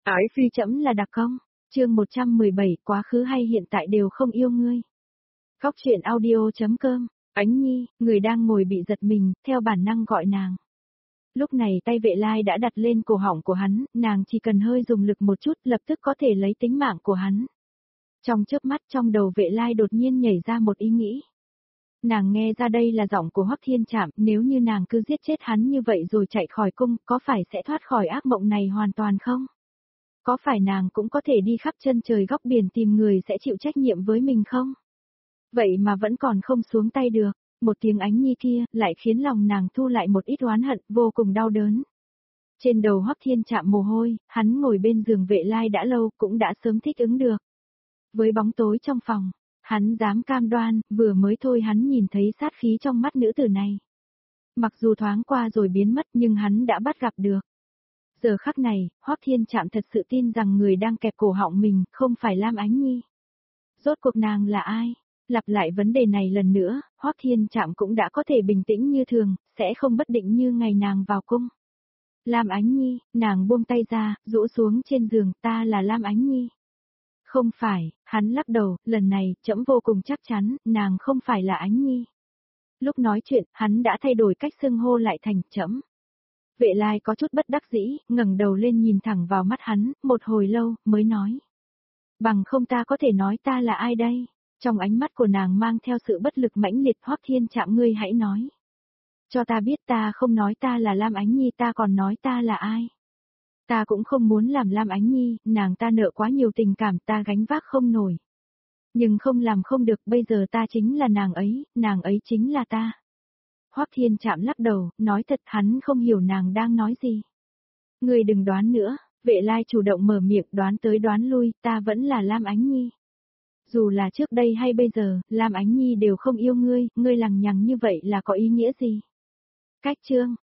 Ái phi trẫm là đặc công. Chương 117, quá khứ hay hiện tại đều không yêu ngươi. Góc truyện audio.com. Ánh Nhi, người đang ngồi bị giật mình, theo bản năng gọi nàng. Lúc này tay Vệ Lai đã đặt lên cổ họng của hắn, nàng chỉ cần hơi dùng lực một chút lập tức có thể lấy tính mạng của hắn. Trong chớp mắt trong đầu Vệ Lai đột nhiên nhảy ra một ý nghĩ. Nàng nghe ra đây là giọng của Hoắc Thiên Trạm, nếu như nàng cứ giết chết hắn như vậy rồi chạy khỏi cung, có phải sẽ thoát khỏi ác mộng này hoàn toàn không? Có phải nàng cũng có thể đi khắp chân trời góc biển tìm người sẽ chịu trách nhiệm với mình không? Vậy mà vẫn còn không xuống tay được, một tiếng Ánh Nhi kia lại khiến lòng nàng thu lại một ít oán hận, vô cùng đau đớn. Trên đầu Hoắc Thiên Trạm mồ hôi, hắn ngồi bên giường Vệ Lai đã lâu cũng đã sớm thích ứng được. Với bóng tối trong phòng, hắn dám cam đoan, vừa mới thôi hắn nhìn thấy sát khí trong mắt nữ tử này. Mặc dù thoáng qua rồi biến mất nhưng hắn đã bắt gặp được. Giờ khắc này, Hoắc Thiên Trạm thật sự tin rằng người đang kẹp cổ họng mình không phải Lam Ánh Nhi. Rốt cuộc nàng là ai? Lặp lại vấn đề này lần nữa, Hoắc Thiên Trạm cũng đã có thể bình tĩnh như thường, sẽ không bất định như ngày nàng vào cung. Lam Ánh Nhi, nàng buông tay ra, rũ xuống trên giường, ta là Lam Ánh Nhi. Không phải, hắn lắc đầu, lần này, trẫm vô cùng chắc chắn, nàng không phải là Ánh Nhi. Lúc nói chuyện, hắn đã thay đổi cách xưng hô lại thành trẫm. Vệ Lai có chút bất đắc dĩ, ngẩng đầu lên nhìn thẳng vào mắt hắn, một hồi lâu, mới nói. Bằng không ta có thể nói ta là ai đây? Trong ánh mắt của nàng mang theo sự bất lực mãnh liệt. Hoắc Thiên Trạm, ngươi hãy nói. Cho ta biết, ta không nói ta là Lam Ánh Nhi, ta còn nói ta là ai? Ta cũng không muốn làm Lam Ánh Nhi, nàng ta nợ quá nhiều tình cảm, ta gánh vác không nổi. Nhưng không làm không được, bây giờ ta chính là nàng ấy chính là ta. Hoắc Thiên Trạm lắc đầu, nói thật hắn không hiểu nàng đang nói gì. Ngươi đừng đoán nữa, Vệ Lai chủ động mở miệng, đoán tới đoán lui, ta vẫn là Lam Ánh Nhi. Dù là trước đây hay bây giờ, Lam Ánh Nhi đều không yêu ngươi, ngươi lằng nhằng như vậy là có ý nghĩa gì? Cách chương,